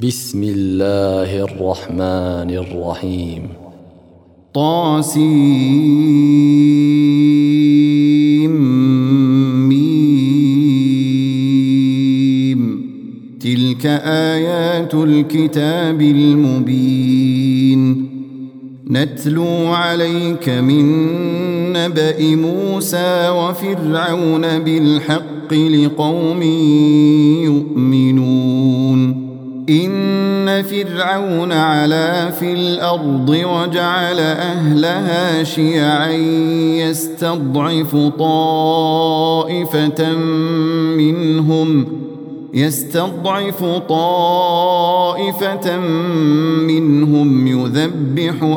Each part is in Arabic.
بسم الله الرحمن الرحيم. طاسيم. تلك آيات الكتاب المبين. نتلو عليك من نبأ موسى وفرعون بالحق لقوم يؤمنون. إن فرعون علا في الأرض وجعل أهلها شيعا يستضعف طائفة منهم يذبح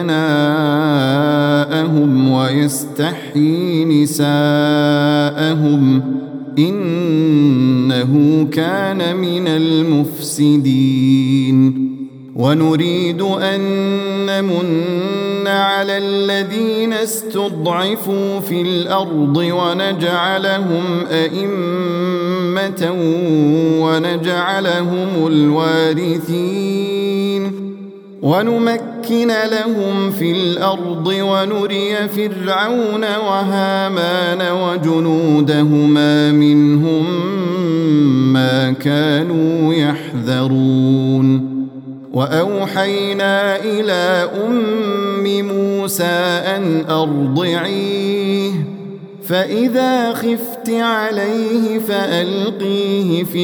أبناءهم ويستحيي نساءهم إنه كان من المفسدين. ونريد أن نمن على الذين استضعفوا في الأرض ونجعلهم أئمة ونجعلهم الوارثين ونمكن لهم في الأرض ونري فرعون وهامان وجنودهما منهم ما كانوا يحذرون. وأوحينا إلى أم موسى أن أرضعيه فإذا خفت عليه فألقيه في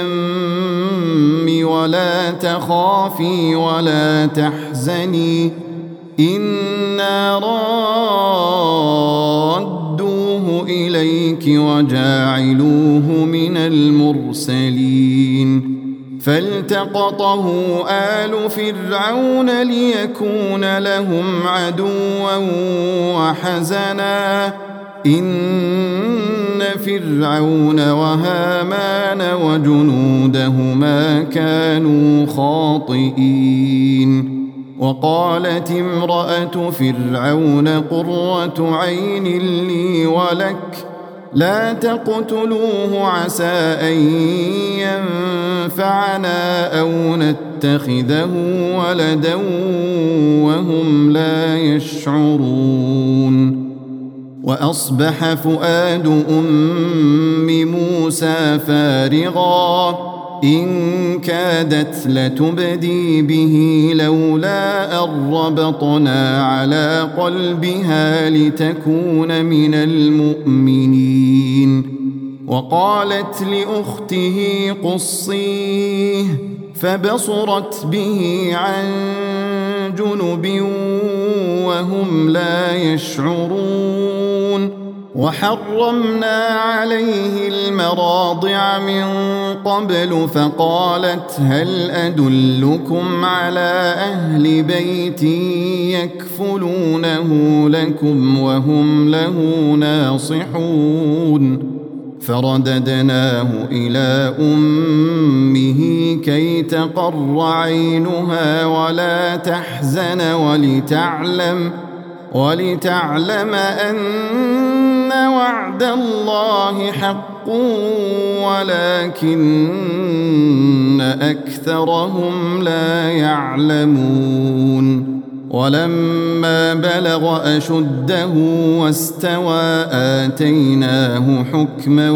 اليم ولا تخافي ولا تحزني إنا رادوه إليك وجاعلوه من المرسلين. فالتقطه آل فرعون ليكون لهم عدوا وحزنا إن فرعون وهامان وجنودهما كانوا خاطئين. وقالت امرأة فرعون قرة عين لي ولك لا تقتلوه عسى أن ينفعنا أو نتخذه ولدا وهم لا يشعرون. وأصبح فؤاد أم موسى فارغا إن كادت لتبدي به لولا أن ربطنا على قلبها لتكون من المؤمنين. وقالت لأخته قصيه فبصرت به عن جنب وهم لا يشعرون. وحرمنا عليه المراضع من قبل فقالت هل أدلكم على أهل بيت يكفلونه لكم وهم له ناصحون. فرددناه إلى أمه كي تقر عينها ولا تحزن ولتعلم أن وعد الله حق ولكن أكثرهم لا يعلمون. ولما بلغ أشده واستوى آتيناه حكما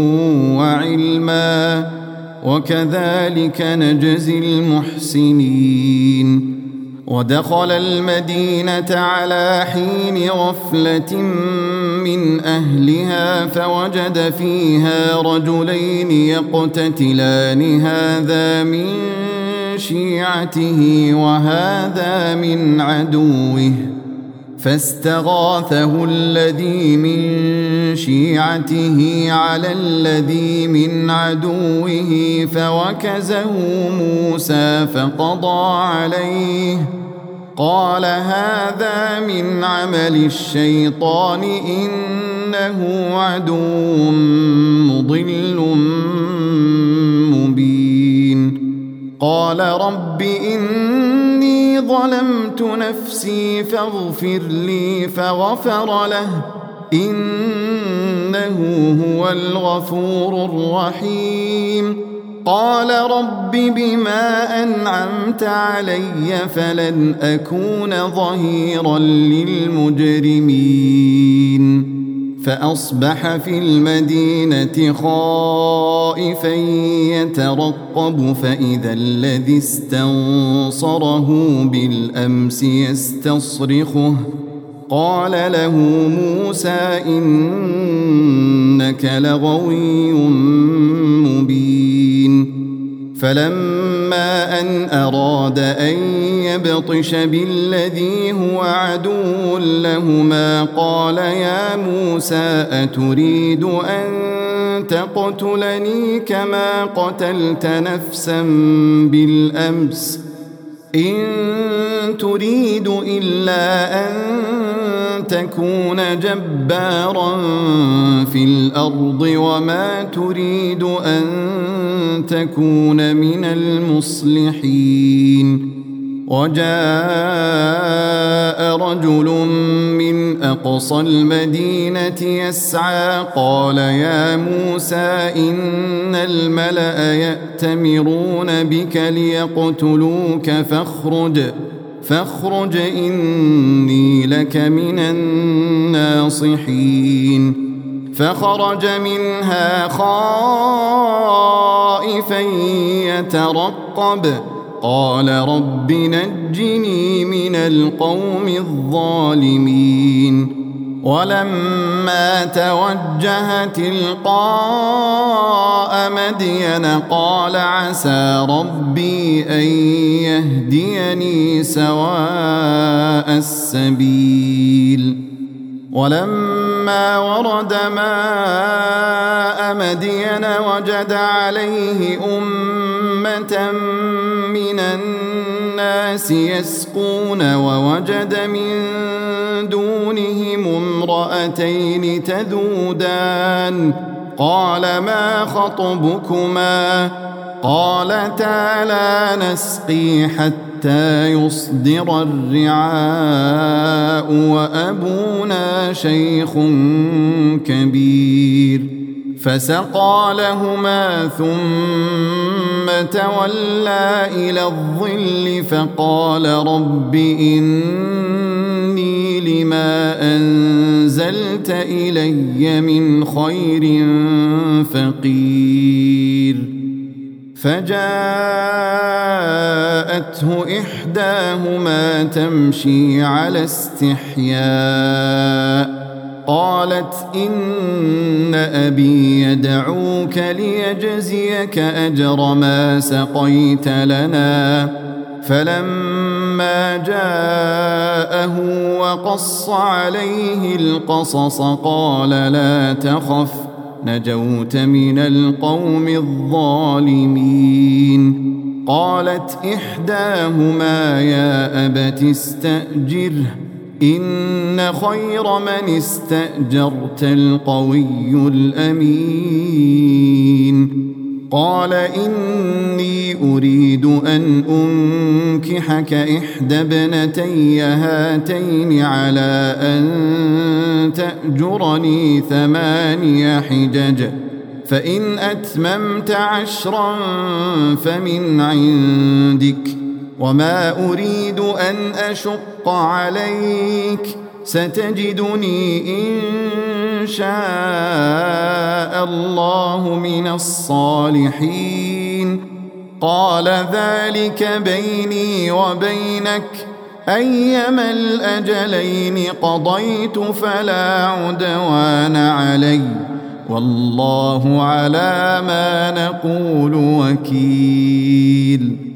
وعلما وكذلك نجزي المحسنين. ودخل المدينة على حين غفلة من أهلها فوجد فيها رجلين يقتتلان هذا من شيعته وهذا من عدوه فاستغاثه الذي من شيعته على الذي من عدوه فوكزه موسى فقضى عليه قال هذا من عمل الشيطان إنه عدو مضل مبين. قال رب إني ظلمت نفسي فاغفر لي فغفر له إنه هو الغفور الرحيم. قال رب بما أنعمت علي فلن أكون ظهيرا للمجرمين فأصبح في المدينة خائفا يترقب فإذا الذي استنصره بالأمس يستصرخه قال له موسى إنك لغوي مبين فلما أن أراد أن يبطش بالذي هو عدو لهما قال يا موسى أتريد أن تقتلني كما قتلت نفسا بالأمس إن تريد إلا أن تكون جبارا في الأرض وما تريد أن تكون من المصلحين وجاء رجل من أقصى المدينة يسعى قال يا موسى إن الملأ يأتمرون بك ليقتلوك فاخرج إني لك من الناصحين فخرج منها خائفا يترقب قال رب نجني من القوم الظالمين ولما توجه تلقاء مدين قال عسى ربي أن يهديني سواء السبيل ولما ورد ماء مدين وجد عليه أمة من الناس يسقون ووجد من دونهم امرأتين تذودان قال ما خطبكما قالتا لا نسقي حتى يصدر الرعاء وأبونا شيخ كبير فسقى لهما ثم تولى إلى الظل فقال رب إني لما أنزلت إلي من خير فقير فجاءته إحداهما تمشي على استحياء قالت إن أبي يدعوك ليجزيك أجر ما سقيت لنا فلما جاءه وقص عليه القصص قال لا تخف نجوت من القوم الظالمين قالت إحداهما يا أبت استأجره إن خير من استأجرت القوي الأمين قال إني أريد أن أنكحك إحدى ابنتي هاتين على أن تأجرني 8 حجج فإن أتممت 10 فمن عندك وما أريد أن أشق عليك ستجدني إن شاء الله من الصالحين قال ذلك بيني وبينك أيما الأجلين قضيت فلا عدوان علي والله على ما نقول وكيل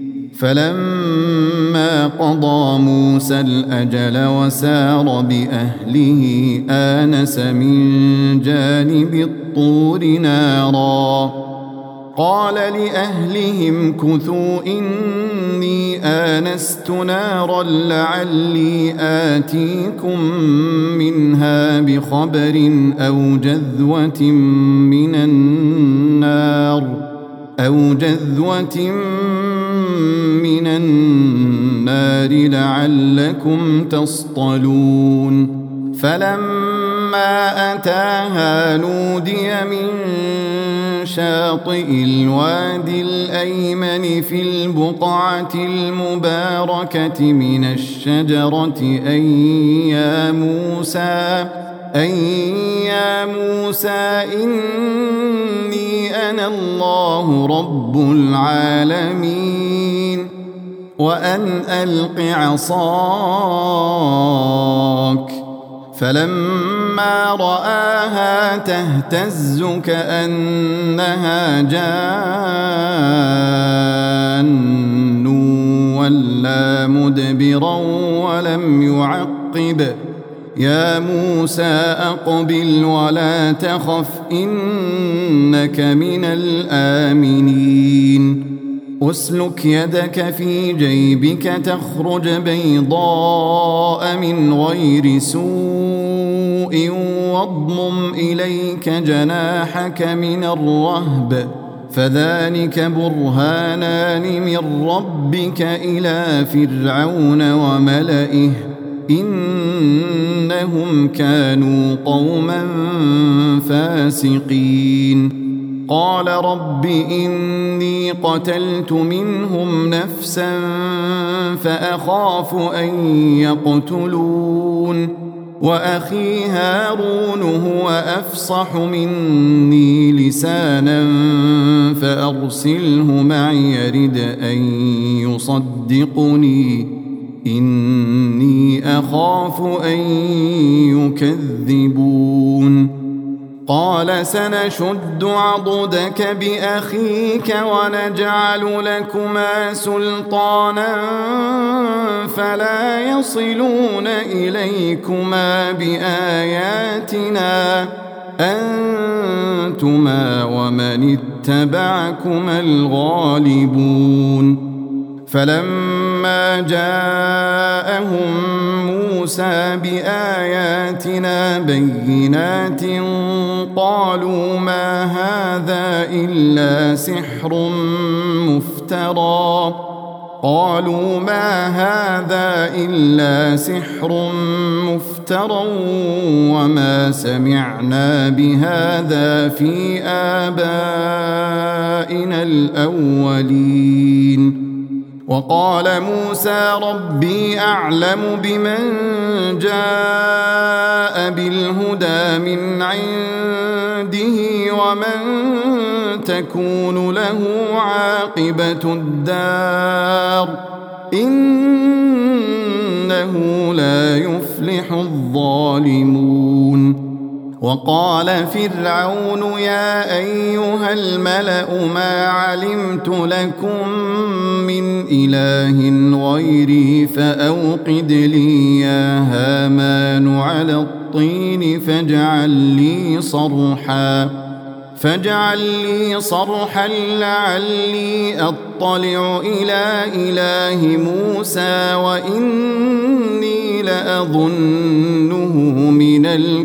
فلما قضى موسى الأجل وسار بأهله آنس من جانب الطور نارا قال لأهلهم كثوا إني آنست نارا لعلي آتيكم منها بخبر أو جذوة من النار لعلكم تصطلون فلما أتاها نودي من شاطئ شاطئ الوادي الأيمن في البقعة المباركة من الشجرة أن يا موسى إني أنا الله رب العالمين وأن ألق عصاك فلما رآها تهتز كأنها جان ولا مدبرا ولم يعقب يا موسى أقبل ولا تخف إنك من الآمنين أسلك يدك في جيبك تخرج بيضاء من غير سوء واضمم إليك جناحك من الرهب فذلك برهانان من ربك إلى فرعون وملئه إنهم كانوا قوما فاسقين قال رب إني قتلت منهم نفسا فأخاف أن يقتلون وأخي هارون هو أفصح مني لسانا فأرسله معي يرد أن يصدقني إني أخاف أن يكذبون قال سنشد عضدك بأخيك ونجعل لكما سلطانا فلا يصلون إليكما بآياتنا أنتما ومن اتبعكما الغالبون فلما جاءهم موسى بآياتنا بينات قالوا ما هذا إلا سحر مفترى وما سمعنا بهذا في آبائنا الأولين وقال موسى ربي أعلم بمن جاء بالهدى من عنده ومن تكون له عاقبة الدار إنه لا يفلح الظالمون وقال فرعون يا أيها الملأ ما علمت لكم من إله غيري فأوقد لي يا هامان على الطين فاجعل لي صرحا لعلي أطلع إلى إله موسى وإني لأظنه من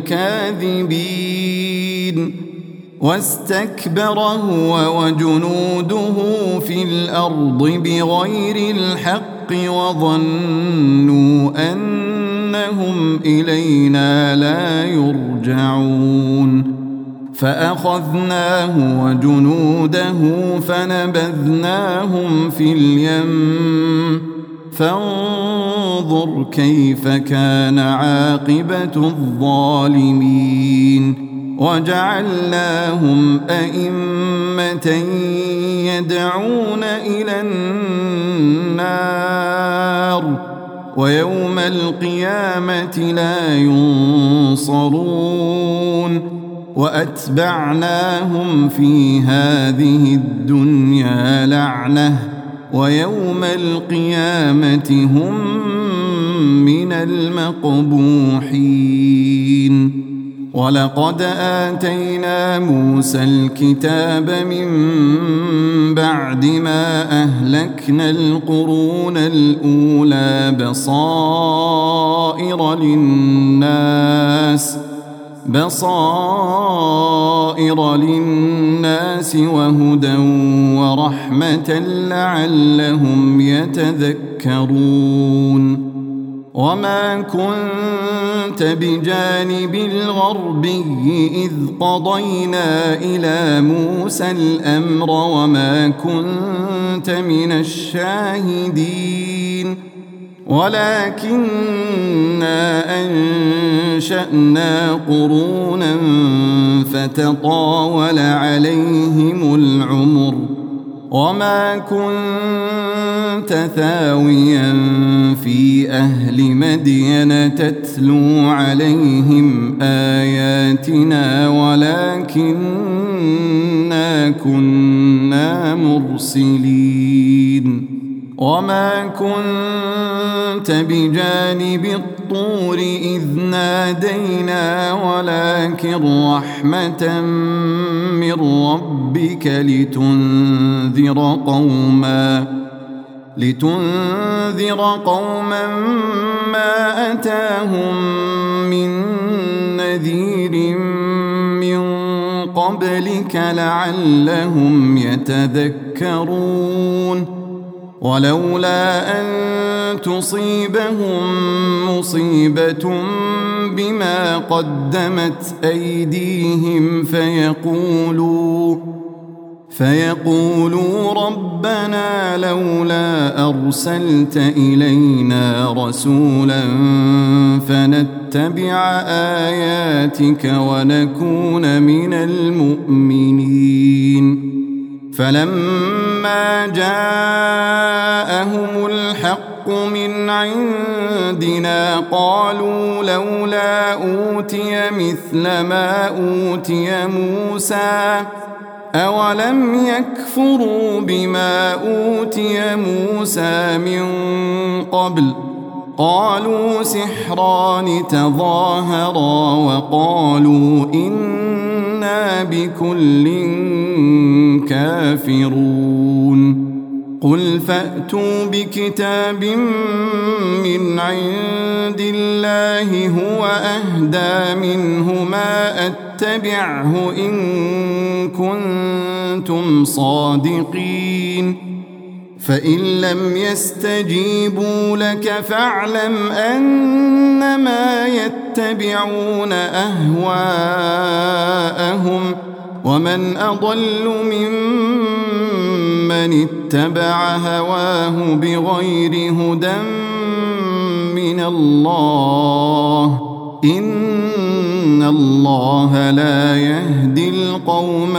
الكاذبين واستكبر هو وجنوده في الأرض بغير الحق وظنوا أنهم إلينا لا يرجعون فأخذناه وجنوده فنبذناهم في اليم فانظر كيف كان عاقبة الظالمين وجعلناهم أئمة يدعون إلى النار ويوم القيامة لا ينصرون وأتبعناهم في هذه الدنيا لعنة ويوم القيامة هم من المقبوحين ولقد آتينا موسى الكتاب من بعد ما أهلكنا القرون الأولى بصائر للناس وهدى ورحمة لعلهم يتذكرون وما كنت بجانب الغربي إذ قضينا إلى موسى الأمر وما كنت من الشاهدين ولكننا أنشأنا قرونا فتطاول عليهم العمر وما كنت ثاويا في أهل مدين تتلو عليهم آياتنا ولكننا كنا مرسلين وما كنت بجانب الطور إذ نادينا ولكن رحمة من ربك لتنذر قوما ما أتاهم من نذير من قبلك لعلهم يتذكرون ولولا أن تصيبهم مصيبة بما قدمت أيديهم فيقولوا ربنا لولا أرسلت إلينا رسولا فنتبع آياتك ونكون من المؤمنين فلما جاءهم الحق من عندنا قالوا لولا أوتي مثل ما أوتي موسى أولم يكفروا بما أوتي موسى من قبل قالوا سحران تظاهرا وقالوا إنا بكل كافرون قل فأتوا بكتاب من عند الله هو أهدى منهما أتبعه إن كنتم صادقين فإن لم يستجيبوا لك فاعلم أنما يتبعون أهواءهم ومن أضل ممن اتبع هواه بغير هدى من الله إن الله لا يهدي القوم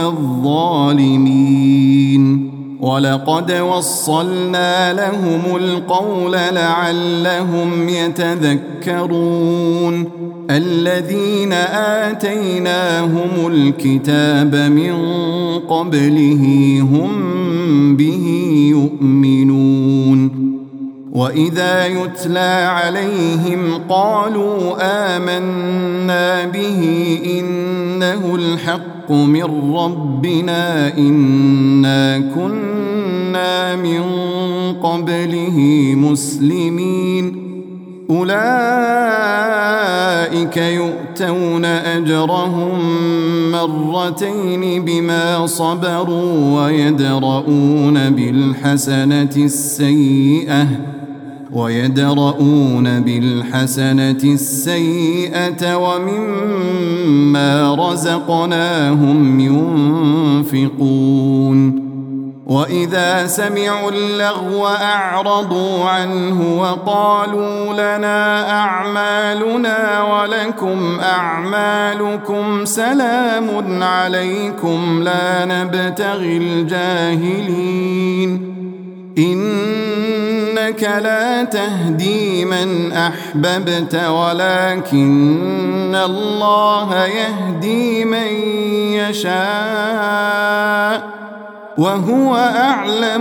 الظالمين ولقد وصلنا لهم القول لعلهم يتذكرون الذين آتيناهم الكتاب من قبله هم به يؤمنون وإذا يتلى عليهم قالوا آمنا به إنه الحق من ربنا إنا كنا من قبله مسلمين أولئك يؤتون أجرهم مرتين بما صبروا ويدرؤون بالحسنة السيئة ومما رزقناهم ينفقون وإذا سمعوا اللغو أعرضوا عنه وقالوا لنا أعمالنا ولكم أعمالكم سلام عليكم لا نبتغي الجاهلين إنك لا تهدي من أحببت ولكن الله يهدي من يشاء وهو أعلم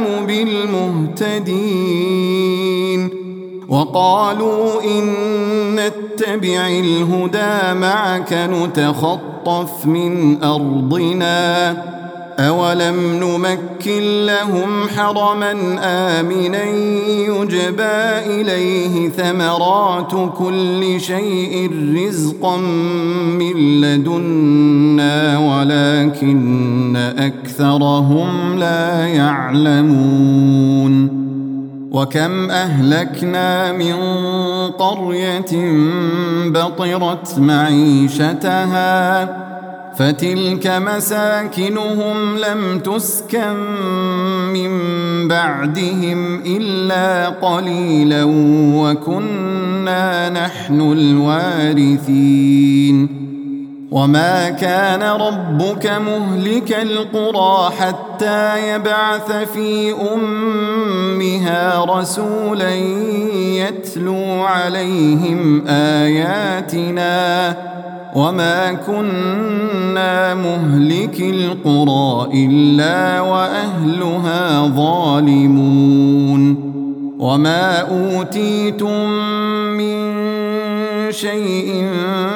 بالمهتدين وقالوا إن نتبع الهدى معك نتخطف من أرضنا أولم نمكن لهم حرما آمنا يجبى إليه ثمرات كل شيء رزقا من لدنا ولكن أكثرهم لا يعلمون وكم أهلكنا من قرية بطرت معيشتها فتلك مساكنهم لم تسكن من بعدهم إلا قليلا وكنا نحن الوارثين وما كان ربك مهلك القرى حتى يبعث في أمها رسولا يتلو عليهم آياتنا وما كنا مهلك القرى إلا وأهلها ظالمون وما أوتيتم من شيء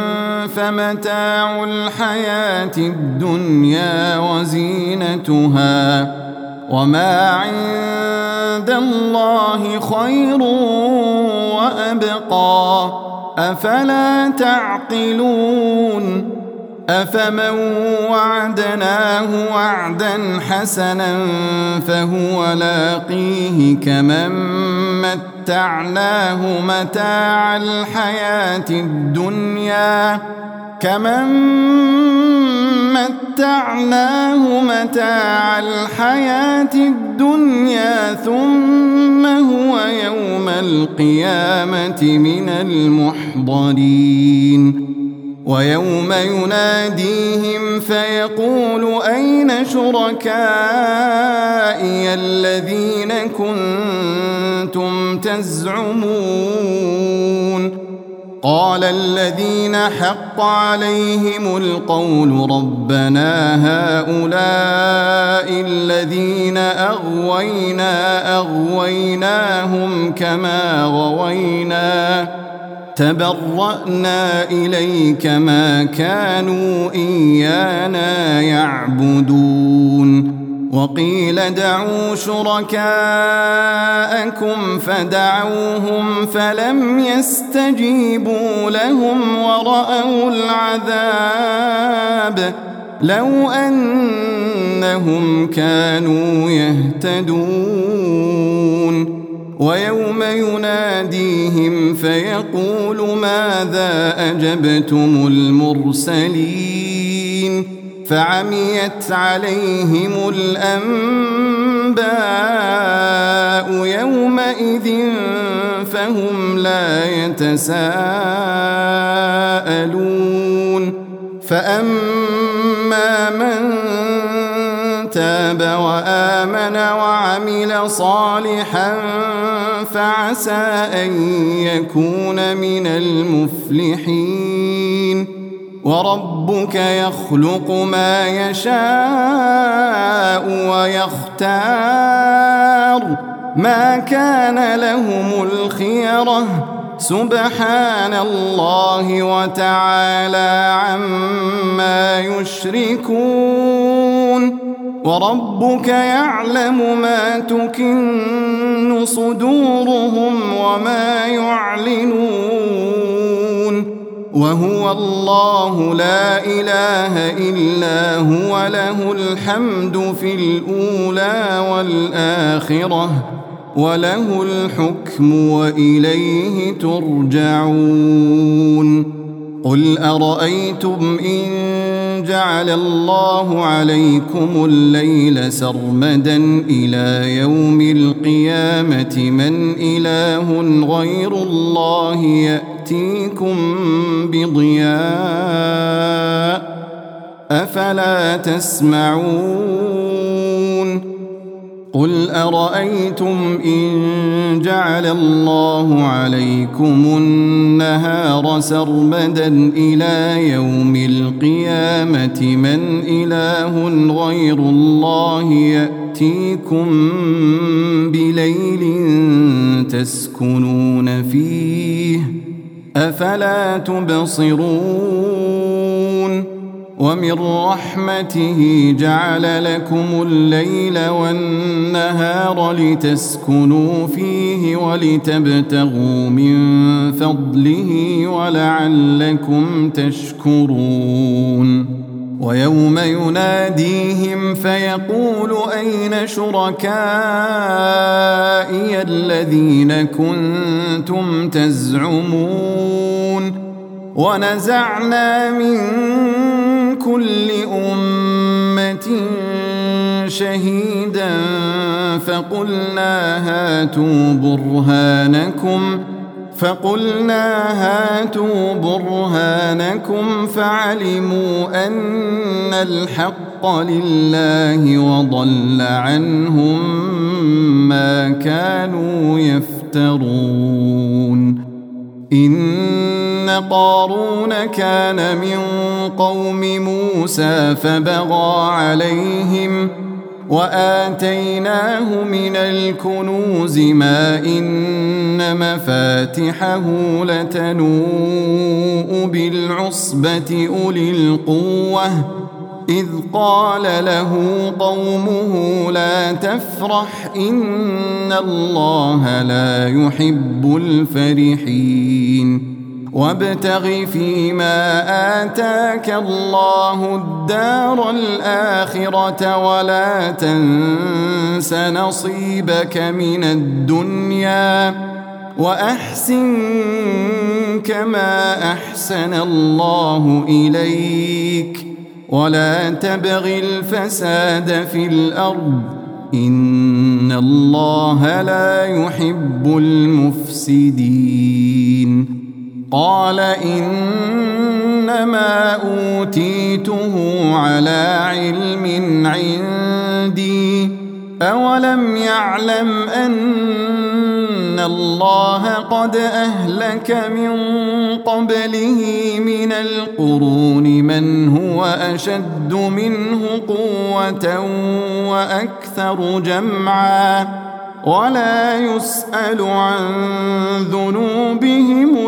فمتاع الحياة الدنيا وزينتها وما عند الله خير وأبقى أفلا تعقلون أفمن وعدناه وعدا حسنا فهو لاقيه كمن متعناه متاع الحياة الدنيا ثم هو يوم القيامة من المحضرين ويوم يناديهم فيقول أين شركائي الذين كنتم تزعمون قال الذين حق عليهم القول ربنا هؤلاء الذين أغويناهم كما غوينا تبرأنا إليك ما كانوا إيانا يعبدون وقيل ادعوا شركاءكم فدعوهم فلم يستجيبوا لهم ورأوا العذاب لو أنهم كانوا يهتدون ويوم يناديهم فيقول ماذا أجبتم المرسلين فعميت عليهم الأنباء يومئذ فهم لا يتساءلون فأما من تاب وآمن وعمل صالحا فعسى أن يكون من المفلحين وربك يخلق ما يشاء ويختار ما كان لهم الخيرة سبحان الله وتعالى عما يشركون وربك يعلم ما تكن صدورهم وما يعلنون وهو الله لا إله إلا هو له الحمد في الأولى والآخرة وله الحكم وإليه ترجعون قل أرأيتم إن جعل الله عليكم الليل سرمدا إلى يوم القيامة من إله غير الله يأتيكم بضياء أفلا تسمعون قل أرأيتم إن جعل الله عليكم النهار سرمدا إلى يوم القيامة من إله غير الله يأتيكم بليل تسكنون فيه أفلا تبصرون ومن رحمته جعل لكم الليل والنهار لتسكنوا فيه ولتبتغوا من فضله ولعلكم تشكرون ويوم يناديهم فيقول أين شركائي الذين كنتم تزعمون ونزعنا من كل أمة شهيدا فقلنا هاتوا برهانكم فعلموا أن الحق لله وضل عنهم ما كانوا يفترون إن قارون كان من قوم موسى فبغى عليهم وآتيناه من الكنوز ما إن مفاتحه لتنوء بالعصبة أولي القوة إذ قال له قومه لا تفرح إن الله لا يحب الفرحين وابتغ فيما آتاك الله الدار الآخرة ولا تنس نصيبك من الدنيا وأحسن كما أحسن الله إليك ولا تبغ الفساد في الأرض إن الله لا يحب المفسدين قال إنما أوتيته على علم عندي أولم يعلم أن الله قد أهلك من قبله من القرون من هو أشد منه قوة وأكثر جمعا ولا يسأل عن ذنوبهم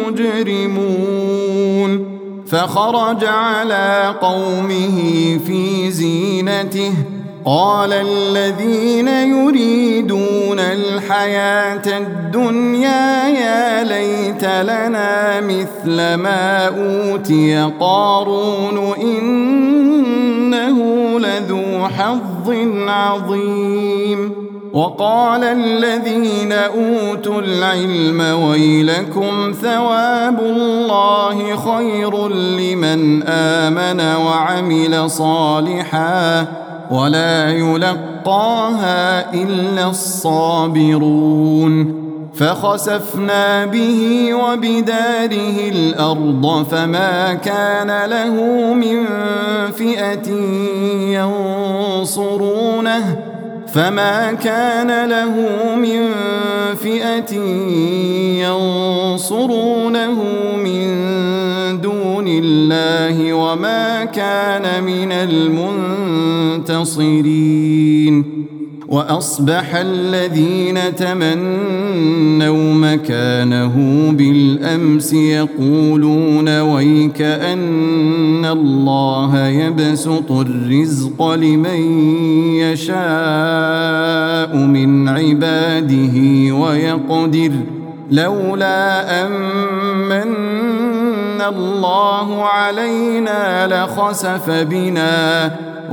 المجرمون فخرج على قومه في زينته قال الذين يريدون الحياة الدنيا يا ليت لنا مثل ما أوتي قارون إنه لذو حظ عظيم وقال الذين أوتوا العلم ويلكم ثواب الله خير لمن آمن وعمل صالحا ولا يلقاها إلا الصابرون فخسفنا به وبداره الأرض فما كان له من فئة ينصرونه من دون الله وما كان من المنتصرين وأصبح الذين تمنوا مكانه بالأمس يقولون ويك أن الله يبسط الرزق لمن يشاء من عباده ويقدر لولا أمن الله علينا لخسف بنا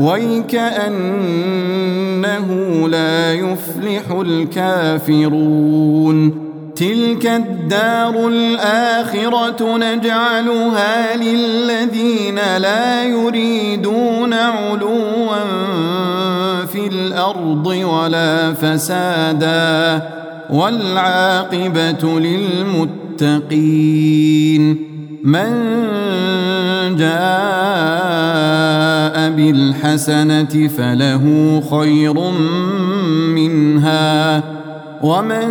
ويكأنه لا يفلح الكافرون تلك الدار الآخرة نجعلها للذين لا يريدون علوا في الأرض ولا فسادا والعاقبة للمتقين من جاء بالحسنة فله خير منها ومن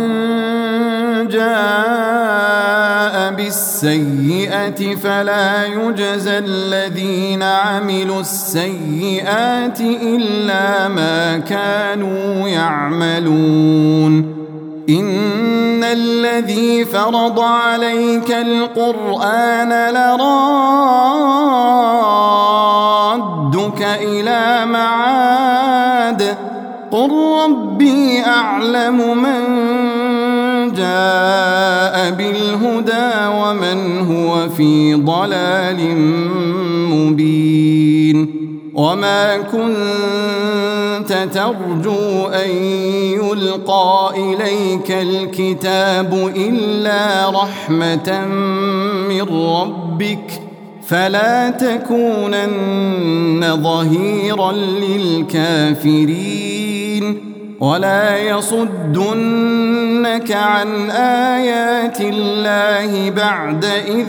جاء بالسيئة فلا يجزى الذين عملوا السيئات إلا ما كانوا يعملون إن الذي فرض عليك القرآن لرادك إلى معاد قل ربي أعلم من جاء بالهدى ومن هو في ضلال مبين وما كنت ترجو أن يلقى إليك الكتاب إلا رحمة من ربك فلا تكونن ظهيرا للكافرين ولا يصدنك عن آيات الله بعد إذ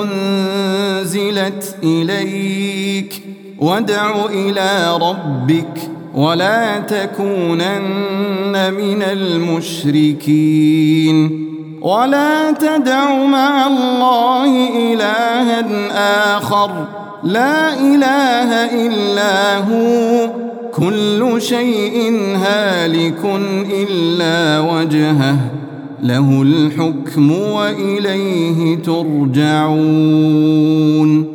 أنزلت إليك وادع إلى ربك ولا تكونن من المشركين ولا تدع مع الله إلها آخر لا إله إلا هو كل شيء هالك إلا وجهه له الحكم وإليه ترجعون